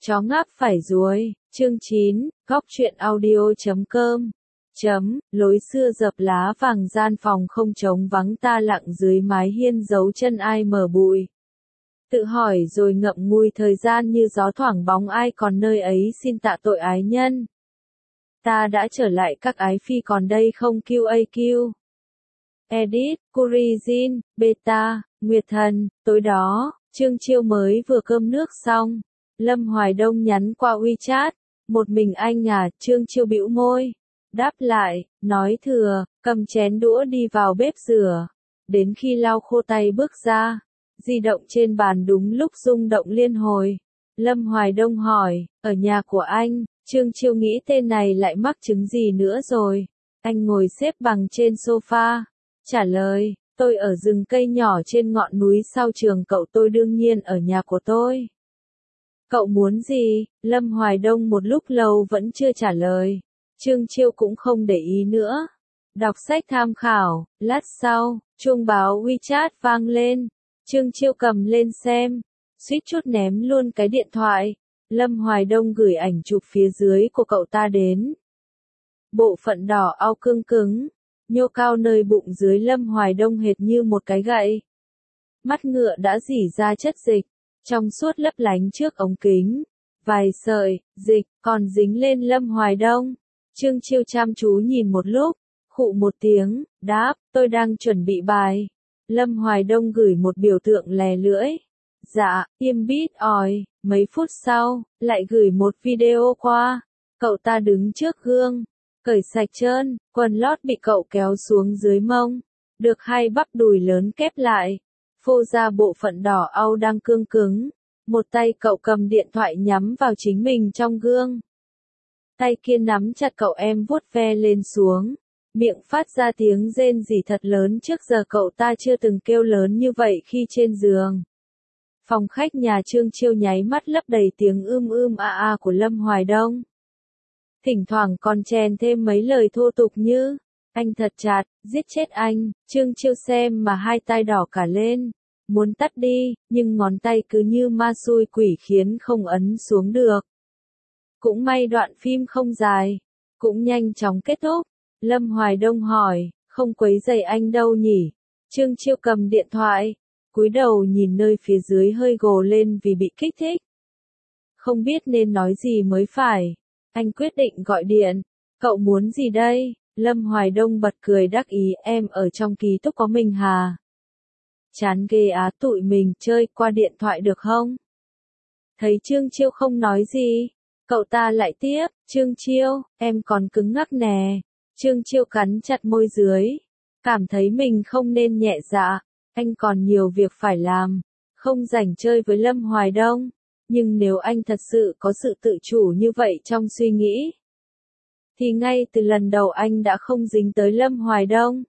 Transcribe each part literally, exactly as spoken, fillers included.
Chó ngáp phải ruồi, chương chín, góc truyện audio chấm com. Chấm, lối xưa dập lá vàng gian phòng không trống vắng ta lặng dưới mái hiên giấu chân ai mở bụi. Tự hỏi rồi ngậm ngùi thời gian như gió thoảng bóng ai còn nơi ấy xin tạ tội ái nhân. Ta đã trở lại các ái phi còn đây không quy a quy. Edit, Curizin, Beta, Nguyệt Thần, tối đó, Trương Chiêu mới vừa cơm nước xong. Lâm Hoài Đông nhắn qua WeChat, một mình anh à, Trương Chiêu bĩu môi. Đáp lại, nói thừa, cầm chén đũa đi vào bếp rửa. Đến khi lau khô tay bước ra, di động trên bàn đúng lúc rung động liên hồi. Lâm Hoài Đông hỏi, ở nhà của anh, Trương Chiêu nghĩ tên này lại mắc chứng gì nữa rồi. Anh ngồi xếp bằng trên sofa, trả lời, tôi ở rừng cây nhỏ trên ngọn núi sau trường cậu tôi đương nhiên ở nhà của tôi. Cậu muốn gì? Lâm Hoài Đông một lúc lâu vẫn chưa trả lời. Trương Chiêu cũng không để ý nữa. Đọc sách tham khảo, lát sau, chuông báo WeChat vang lên. Trương Chiêu cầm lên xem, suýt chút ném luôn cái điện thoại. Lâm Hoài Đông gửi ảnh chụp phía dưới của cậu ta đến. Bộ phận đỏ au cương cứng, nhô cao nơi bụng dưới Lâm Hoài Đông hệt như một cái gậy. Mắt ngựa đã rỉ ra chất dịch, trong suốt lấp lánh trước ống kính. Vài sợi, dịch, còn dính lên Lâm Hoài Đông. Trương Chiêu chăm chú nhìn một lúc, khụ một tiếng, đáp, tôi đang chuẩn bị bài. Lâm Hoài Đông gửi một biểu tượng lè lưỡi. Dạ, im bít ỏi, mấy phút sau, lại gửi một video qua. Cậu ta đứng trước gương, cởi sạch trơn, quần lót bị cậu kéo xuống dưới mông. Được hai bắp đùi lớn kép lại, phô ra bộ phận đỏ au đang cương cứng. Một tay cậu cầm điện thoại nhắm vào chính mình trong gương. Tay kia nắm chặt cậu em vuốt ve lên xuống. Miệng phát ra tiếng rên rỉ thật lớn, trước giờ cậu ta chưa từng kêu lớn như vậy khi trên giường. Phòng khách nhà Trương Chiêu nháy mắt lấp đầy tiếng ưm ưm a a của Lâm Hoài Đông. Thỉnh thoảng còn chèn thêm mấy lời thô tục như, anh thật chạt, giết chết anh. Trương Chiêu xem mà hai tai đỏ cả lên. Muốn tắt đi, nhưng ngón tay cứ như ma xui quỷ khiến không ấn xuống được. Cũng may đoạn phim không dài, cũng nhanh chóng kết thúc. Lâm Hoài Đông hỏi, không quấy rầy anh đâu nhỉ? Trương Chiêu cầm điện thoại, cúi đầu nhìn nơi phía dưới hơi gồ lên vì bị kích thích. Không biết nên nói gì mới phải. Anh quyết định gọi điện. Cậu muốn gì đây? Lâm Hoài Đông bật cười đắc ý, em ở trong ký túc có mình hà. Chán ghê á, tụi mình chơi qua điện thoại được không? Thấy Trương Chiêu không nói gì, cậu ta lại tiếp, Trương Chiêu, em còn cứng ngắc nè. Trương Chiêu cắn chặt môi dưới, cảm thấy mình không nên nhẹ dạ, anh còn nhiều việc phải làm, không rảnh chơi với Lâm Hoài Đông. Nhưng nếu anh thật sự có sự tự chủ như vậy trong suy nghĩ, thì ngay từ lần đầu anh đã không dính tới Lâm Hoài Đông.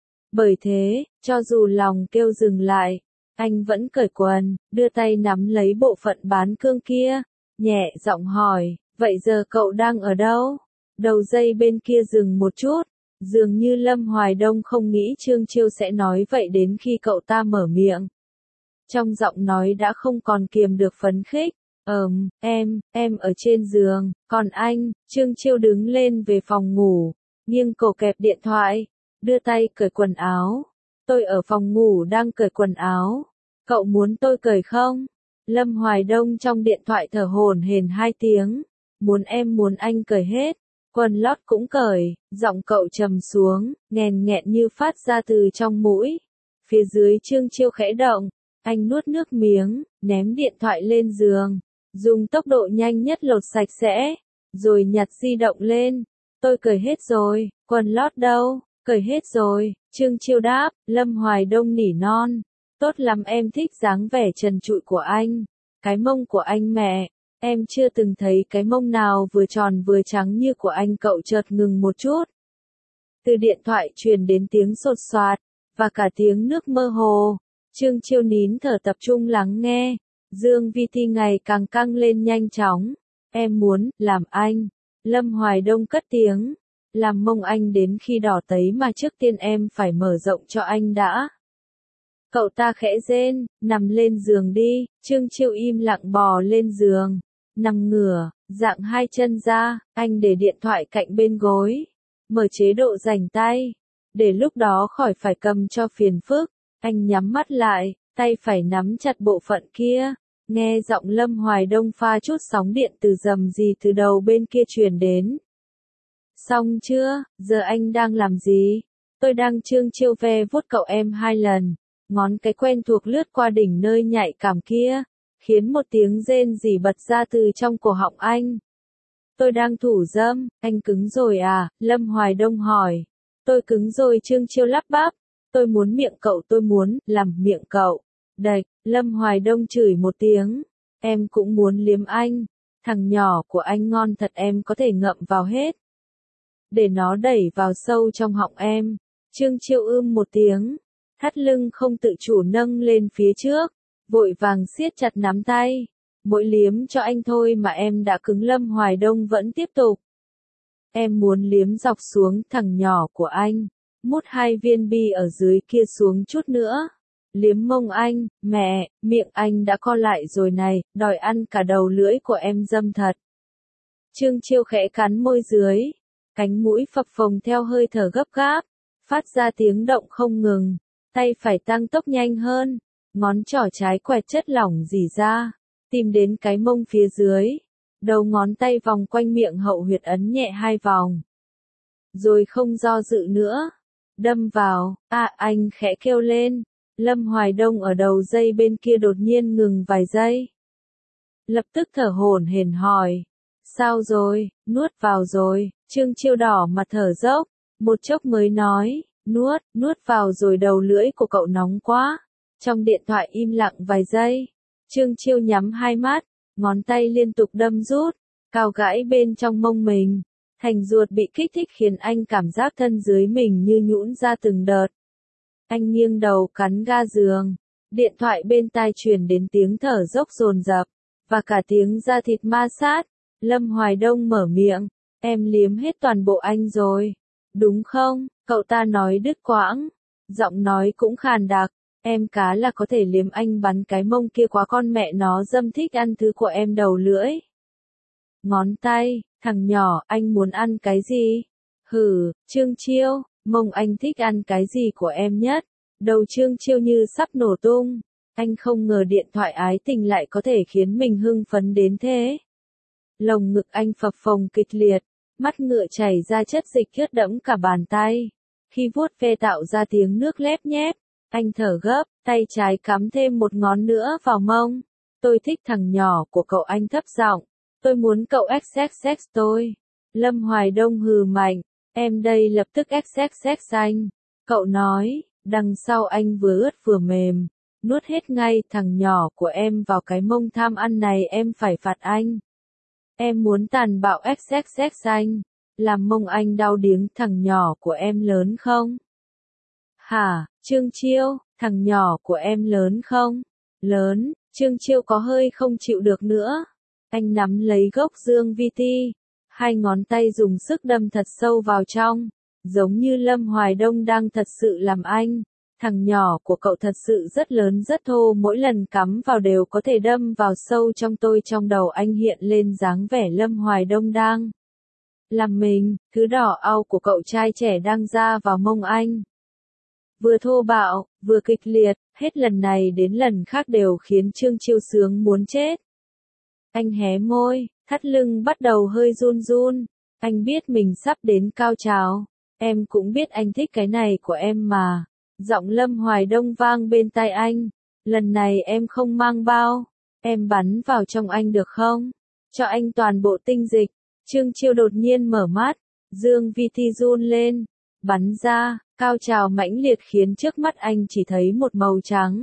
Bởi thế, cho dù lòng kêu dừng lại, anh vẫn cởi quần, đưa tay nắm lấy bộ phận bán cương kia, nhẹ giọng hỏi, vậy giờ cậu đang ở đâu? Đầu dây bên kia dừng một chút, dường như Lâm Hoài Đông không nghĩ Trương Chiêu sẽ nói vậy đến khi cậu ta mở miệng. Trong giọng nói đã không còn kiềm được phấn khích, ờm, em, em ở trên giường, còn anh. Trương Chiêu đứng lên về phòng ngủ, nghiêng cổ kẹp điện thoại, đưa tay cởi quần áo. Tôi ở phòng ngủ đang cởi quần áo, cậu muốn tôi cởi không? Lâm Hoài Đông trong điện thoại thở hổn hển hai tiếng, muốn em muốn anh cởi hết. Quần lót cũng cởi, giọng cậu trầm xuống, nghèn nghẹn như phát ra từ trong mũi. Phía dưới Trương Chiêu khẽ động, anh nuốt nước miếng, ném điện thoại lên giường, dùng tốc độ nhanh nhất lột sạch sẽ, rồi nhặt di động lên. Tôi cởi hết rồi, quần lót đâu? Cởi hết rồi. Trương Chiêu đáp. Lâm Hoài Đông nỉ non, tốt lắm, em thích dáng vẻ trần trụi của anh, cái mông của anh mẹ. Em chưa từng thấy cái mông nào vừa tròn vừa trắng như của anh. Cậu chợt ngừng một chút. Từ điện thoại truyền đến tiếng sột soạt, và cả tiếng nước mơ hồ. Trương Chiêu nín thở tập trung lắng nghe. Dương vi ti ngày càng căng lên nhanh chóng. Em muốn, làm anh. Lâm Hoài Đông cất tiếng. Làm mông anh đến khi đỏ tấy mà trước tiên em phải mở rộng cho anh đã. Cậu ta khẽ rên, nằm lên giường đi. Trương Chiêu im lặng bò lên giường. Nằm ngửa, dạng hai chân ra, anh để điện thoại cạnh bên gối. Mở chế độ rảnh tay. Để lúc đó khỏi phải cầm cho phiền phức. Anh nhắm mắt lại, tay phải nắm chặt bộ phận kia. Nghe giọng Lâm Hoài Đông pha chút sóng điện từ rầm rì từ đầu bên kia truyền đến. Xong chưa, giờ anh đang làm gì? Tôi đang trương chiêu ve vuốt cậu em hai lần. Ngón cái quen thuộc lướt qua đỉnh nơi nhạy cảm kia. Khiến một tiếng rên rỉ bật ra từ trong cổ họng anh. Tôi đang thủ dâm, anh cứng rồi à? Lâm Hoài Đông hỏi. Tôi cứng rồi, trương chiêu lắp bắp. Tôi muốn miệng cậu, tôi muốn làm miệng cậu. Đạch, Lâm Hoài Đông chửi một tiếng. Em cũng muốn liếm anh. Thằng nhỏ của anh ngon thật, em có thể ngậm vào hết. Để nó đẩy vào sâu trong họng em. Trương chiêu ưm một tiếng. Thắt lưng không tự chủ nâng lên phía trước. Vội vàng siết chặt nắm tay. Mỗi liếm cho anh thôi mà em đã cứng. Lâm Hoài Đông vẫn tiếp tục. Em muốn liếm dọc xuống thằng nhỏ của anh. Mút hai viên bi ở dưới kia xuống chút nữa. Liếm mông anh, mẹ, miệng anh đã co lại rồi này, đòi ăn cả đầu lưỡi của em dâm thật. Trương chiêu khẽ cắn môi dưới. Cánh mũi phập phồng theo hơi thở gấp gáp. Phát ra tiếng động không ngừng. Tay phải tăng tốc nhanh hơn. Ngón trỏ trái quẹt chất lỏng rỉ ra. Tìm đến cái mông phía dưới. Đầu ngón tay vòng quanh miệng hậu huyệt ấn nhẹ hai vòng. Rồi không do dự nữa. Đâm vào, à anh khẽ kêu lên. Lâm Hoài Đông ở đầu dây bên kia đột nhiên ngừng vài giây. Lập tức thở hổn hển hỏi. Sao rồi, nuốt vào rồi, Trương chiêu đỏ mặt thở dốc. Một chốc mới nói, nuốt, nuốt vào rồi, đầu lưỡi của cậu nóng quá. Trong điện thoại im lặng vài giây. Trương chiêu nhắm hai mắt, ngón tay liên tục đâm rút, cào gãi bên trong mông mình. Thành ruột bị kích thích khiến anh cảm giác thân dưới mình như nhũn ra từng đợt. Anh nghiêng đầu cắn ga giường. Điện thoại bên tai truyền đến tiếng thở dốc dồn dập và cả tiếng da thịt ma sát. Lâm Hoài Đông mở miệng. Em liếm hết toàn bộ anh rồi. Đúng không? Cậu ta nói đứt quãng. Giọng nói cũng khàn đặc. Em cá là có thể liếm anh bắn cái mông kia quá, con mẹ nó dâm thích ăn thứ của em đầu lưỡi. Ngón tay, thằng nhỏ, anh muốn ăn cái gì? Hừ, Trương chiêu, mông anh thích ăn cái gì của em nhất? Đầu Trương chiêu như sắp nổ tung. Anh không ngờ điện thoại ái tình lại có thể khiến mình hưng phấn đến thế. Lồng ngực anh phập phồng kịch liệt, mắt ngựa chảy ra chất dịch ướt đẫm cả bàn tay. Khi vuốt ve tạo ra tiếng nước lép nhép, anh thở gấp, tay trái cắm thêm một ngón nữa vào mông. Tôi thích thằng nhỏ của cậu, anh thấp giọng. Tôi muốn cậu xx xx tôi. Lâm Hoài Đông hừ mạnh. Em đây lập tức xx xx anh. Cậu nói, đằng sau anh vừa ướt vừa mềm. Nuốt hết ngay thằng nhỏ của em vào cái mông tham ăn này, em phải phạt anh. Em muốn tàn bạo xx xx anh. Làm mông anh đau điếng. Thằng nhỏ của em lớn không? Hả, Trương chiêu, thằng nhỏ của em lớn không? Lớn. Trương chiêu có hơi không chịu được nữa. Anh nắm lấy gốc dương vi ti. Hai ngón tay dùng sức đâm thật sâu vào trong. Giống như Lâm Hoài Đông đang thật sự làm anh. Thằng nhỏ của cậu thật sự rất lớn rất thô, mỗi lần cắm vào đều có thể đâm vào sâu trong tôi. Trong đầu anh hiện lên dáng vẻ Lâm Hoài Đông đang làm mình, thứ đỏ au của cậu trai trẻ đang ra vào mông anh. Vừa thô bạo, vừa kịch liệt, hết lần này đến lần khác đều khiến Trương chiêu sướng muốn chết. Anh hé môi, thắt lưng bắt đầu hơi run run. Anh biết mình sắp đến cao trào. Em cũng biết anh thích cái này của em mà. Giọng Lâm Hoài Đông vang bên tai anh. Lần này em không mang bao. Em bắn vào trong anh được không? Cho anh toàn bộ tinh dịch. Trương chiêu đột nhiên mở mắt. Dương vi ti run lên. Bắn ra, cao trào mãnh liệt khiến trước mắt anh chỉ thấy một màu trắng.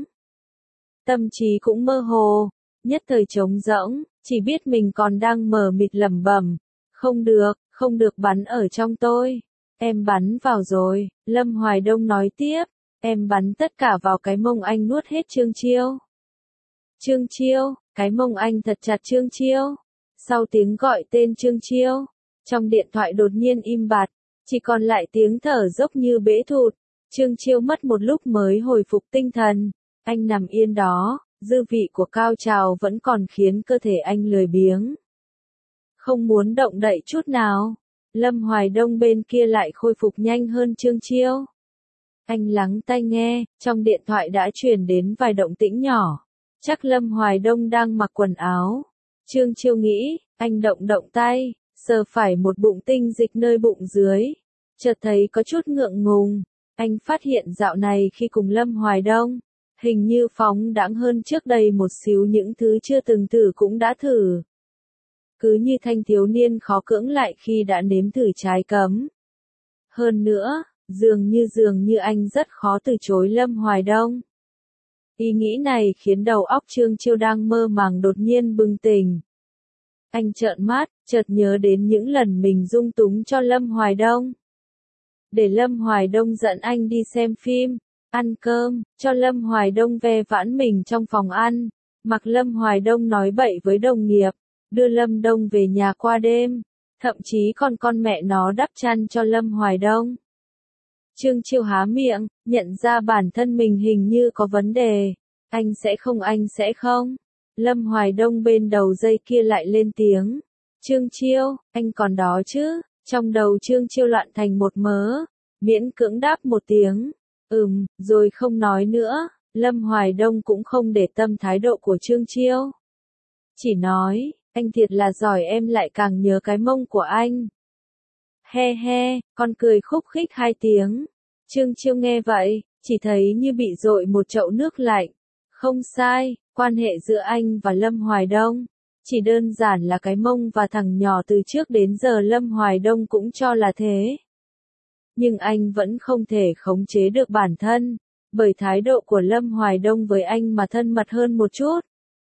Tâm trí cũng mơ hồ. Nhất thời trống rỗng, chỉ biết mình còn đang mờ mịt lẩm bẩm. Không được, không được bắn ở trong tôi. Em bắn vào rồi, Lâm Hoài Đông nói tiếp. Em bắn tất cả vào cái mông anh, nuốt hết Trương chiêu. Trương chiêu, cái mông anh thật chặt Trương chiêu. Sau tiếng gọi tên Trương chiêu, trong điện thoại đột nhiên im bặt, chỉ còn lại tiếng thở dốc như bể thụt. Trương chiêu mất một lúc mới hồi phục tinh thần. Anh nằm yên đó, dư vị của cao trào vẫn còn khiến cơ thể anh lười biếng. không muốn động đậy chút nào. Lâm Hoài Đông bên kia lại khôi phục nhanh hơn Trương Chiêu. Anh lắng tai nghe, trong điện thoại đã truyền đến vài động tĩnh nhỏ. Chắc Lâm Hoài Đông đang mặc quần áo. Trương Chiêu nghĩ, anh động động tay, sờ phải một bụng tinh dịch nơi bụng dưới. Chợt thấy có chút ngượng ngùng. Anh phát hiện dạo này khi cùng Lâm Hoài Đông, hình như phóng đãng hơn trước đây một xíu, những thứ chưa từng thử cũng đã thử. Cứ như thanh thiếu niên khó cưỡng lại khi đã nếm thử trái cấm. Hơn nữa, dường như dường như anh rất khó từ chối Lâm Hoài Đông. Ý nghĩ này khiến đầu óc Trương Chiêu đang mơ màng đột nhiên bừng tỉnh. Anh trợn mắt, chợt nhớ đến những lần mình dung túng cho Lâm Hoài Đông. Để Lâm Hoài Đông dẫn anh đi xem phim, ăn cơm, cho Lâm Hoài Đông ve vãn mình trong phòng ăn, mặc Lâm Hoài Đông nói bậy với đồng nghiệp, đưa Lâm Đông về nhà qua đêm, thậm chí còn con mẹ nó đắp chăn cho Lâm Hoài Đông. Trương Chiêu há miệng, nhận ra bản thân mình hình như có vấn đề. Anh sẽ không, anh sẽ không. Lâm Hoài Đông bên đầu dây kia lại lên tiếng. Trương Chiêu, anh còn đó chứ? Trong đầu Trương Chiêu loạn thành một mớ, miễn cưỡng đáp một tiếng. Ừm, rồi không nói nữa. Lâm Hoài Đông cũng không để tâm thái độ của Trương Chiêu. Chỉ nói, anh thiệt là giỏi, em lại càng nhớ cái mông của anh. He he, con cười khúc khích hai tiếng. Trương Chiêu nghe vậy, chỉ thấy như bị dội một chậu nước lạnh. Không sai, quan hệ giữa anh và Lâm Hoài Đông, chỉ đơn giản là cái mông và thằng nhỏ từ trước đến giờ Lâm Hoài Đông cũng cho là thế. Nhưng anh vẫn không thể khống chế được bản thân, bởi thái độ của Lâm Hoài Đông với anh mà thân mật hơn một chút,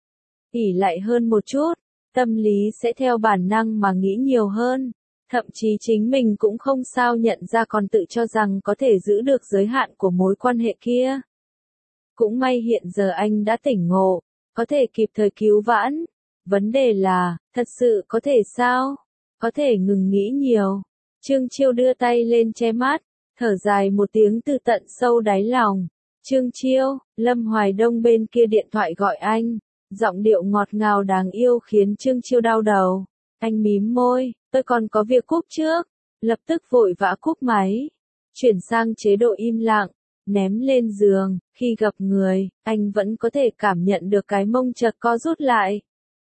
ỷ lại hơn một chút, tâm lý sẽ theo bản năng mà nghĩ nhiều hơn. Thậm chí chính mình cũng không sao nhận ra, còn tự cho rằng có thể giữ được giới hạn của mối quan hệ kia. Cũng may hiện giờ anh đã tỉnh ngộ, có thể kịp thời cứu vãn. Vấn đề là, thật sự có thể sao? Có thể ngừng nghĩ nhiều. Trương Chiêu đưa tay lên che mắt, thở dài một tiếng từ tận sâu đáy lòng. Trương Chiêu, Lâm Hoài Đông bên kia điện thoại gọi anh. Giọng điệu ngọt ngào đáng yêu khiến Trương Chiêu đau đầu. Anh mím môi, tôi còn có việc cúp trước. Lập tức vội vã cúp máy. Chuyển sang chế độ im lặng, ném lên giường. Khi gặp người, anh vẫn có thể cảm nhận được cái mông chợt co rút lại.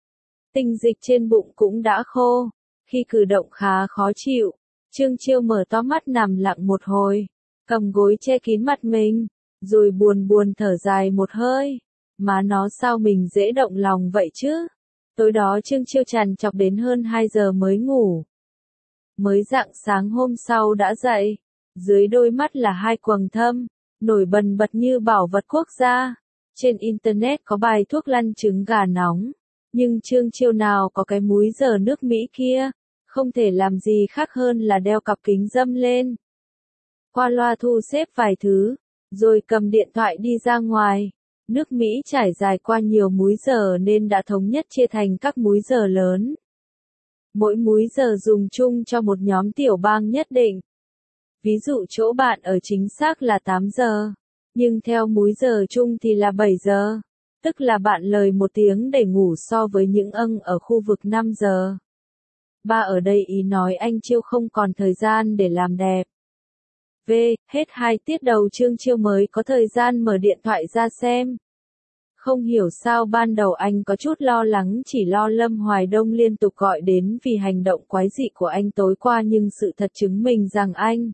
Tinh dịch trên bụng cũng đã khô. Khi cử động khá khó chịu. Trương Chiêu mở to mắt nằm lặng một hồi. Cầm gối che kín mặt mình. Rồi buồn buồn thở dài một hơi. Má nó, sao mình dễ động lòng vậy chứ? Tối đó Trương Chiêu trằn trọc đến hơn hai giờ mới ngủ. Mới rạng sáng hôm sau đã dậy. Dưới đôi mắt là hai quầng thâm, nổi bần bật như bảo vật quốc gia. Trên Internet có bài thuốc lăn trứng gà nóng. Nhưng Trương Chiêu nào có cái múi giờ nước Mỹ kia. Không thể làm gì khác hơn là đeo cặp kính râm lên. Qua loa thu xếp vài thứ. Rồi cầm điện thoại đi ra ngoài. Nước Mỹ trải dài qua nhiều múi giờ nên đã thống nhất chia thành các múi giờ lớn. Mỗi múi giờ dùng chung cho một nhóm tiểu bang nhất định. Ví dụ chỗ bạn ở chính xác là tám giờ, nhưng theo múi giờ chung thì là bảy giờ, tức là bạn lời một tiếng để ngủ so với những âng ở khu vực năm giờ. Ba ở đây ý nói anh Chiêu không còn thời gian để làm đẹp. V, hết hai tiết đầu Trương Chiêu mới có thời gian mở điện thoại ra xem. Không hiểu sao ban đầu anh có chút lo lắng, chỉ lo Lâm Hoài Đông liên tục gọi đến vì hành động quái dị của anh tối qua, nhưng sự thật chứng minh rằng anh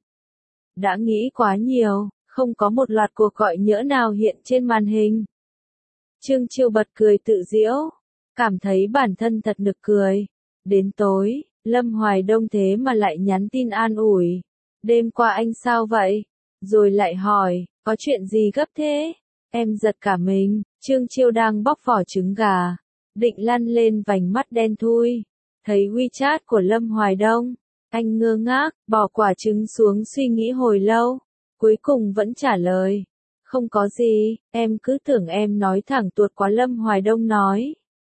đã nghĩ quá nhiều, không có một loạt cuộc gọi nhỡ nào hiện trên màn hình. Trương Chiêu bật cười tự giễu, cảm thấy bản thân thật nực cười. Đến tối, Lâm Hoài Đông thế mà lại nhắn tin an ủi. Đêm qua anh sao vậy? Rồi lại hỏi, có chuyện gì gấp thế? Em giật cả mình. Trương Chiêu đang bóc vỏ trứng gà, định lăn lên vành mắt đen thui. Thấy WeChat của Lâm Hoài Đông, anh ngơ ngác, bỏ quả trứng xuống suy nghĩ hồi lâu. Cuối cùng vẫn trả lời. Không có gì, em cứ tưởng em nói thẳng tuột quá. Lâm Hoài Đông nói.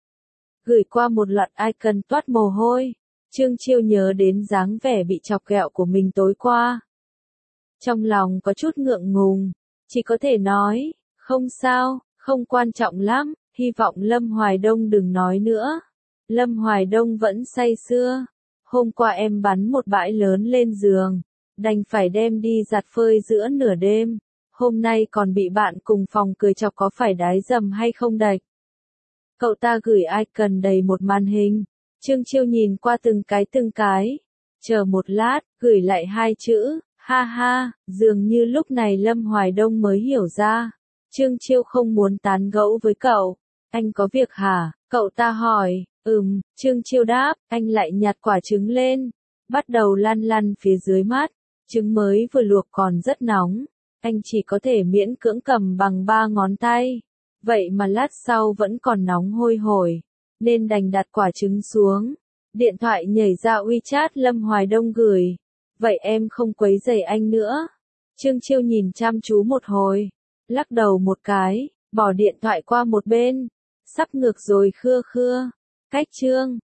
Gửi qua một loạt icon toát mồ hôi. Trương Chiêu nhớ đến dáng vẻ bị chọc ghẹo của mình tối qua. Trong lòng có chút ngượng ngùng, chỉ có thể nói, không sao, không quan trọng lắm, hy vọng Lâm Hoài Đông đừng nói nữa. Lâm Hoài Đông vẫn say sưa. Hôm qua em bắn một bãi lớn lên giường, đành phải đem đi giặt phơi giữa nửa đêm. Hôm nay còn bị bạn cùng phòng cười chọc có phải đái dầm hay không đạch. Cậu ta gửi icon đầy một màn hình. Trương Chiêu nhìn qua từng cái từng cái. Chờ một lát, gửi lại hai chữ, ha ha, dường như lúc này Lâm Hoài Đông mới hiểu ra. Trương Chiêu không muốn tán gẫu với cậu. Anh có việc hả? Cậu ta hỏi. Ừm, Trương Chiêu đáp, anh lại nhặt quả trứng lên. Bắt đầu lăn lăn phía dưới mắt. Trứng mới vừa luộc còn rất nóng. Anh chỉ có thể miễn cưỡng cầm bằng ba ngón tay. Vậy mà lát sau vẫn còn nóng hôi hổi. Nên đành đặt quả trứng xuống. Điện thoại nhảy ra WeChat Lâm Hoài Đông gửi. Vậy em không quấy rầy anh nữa. Trương Chiêu nhìn chăm chú một hồi. Lắc đầu một cái, bỏ điện thoại qua một bên. Sắp ngược rồi khưa khưa. Cách Trương.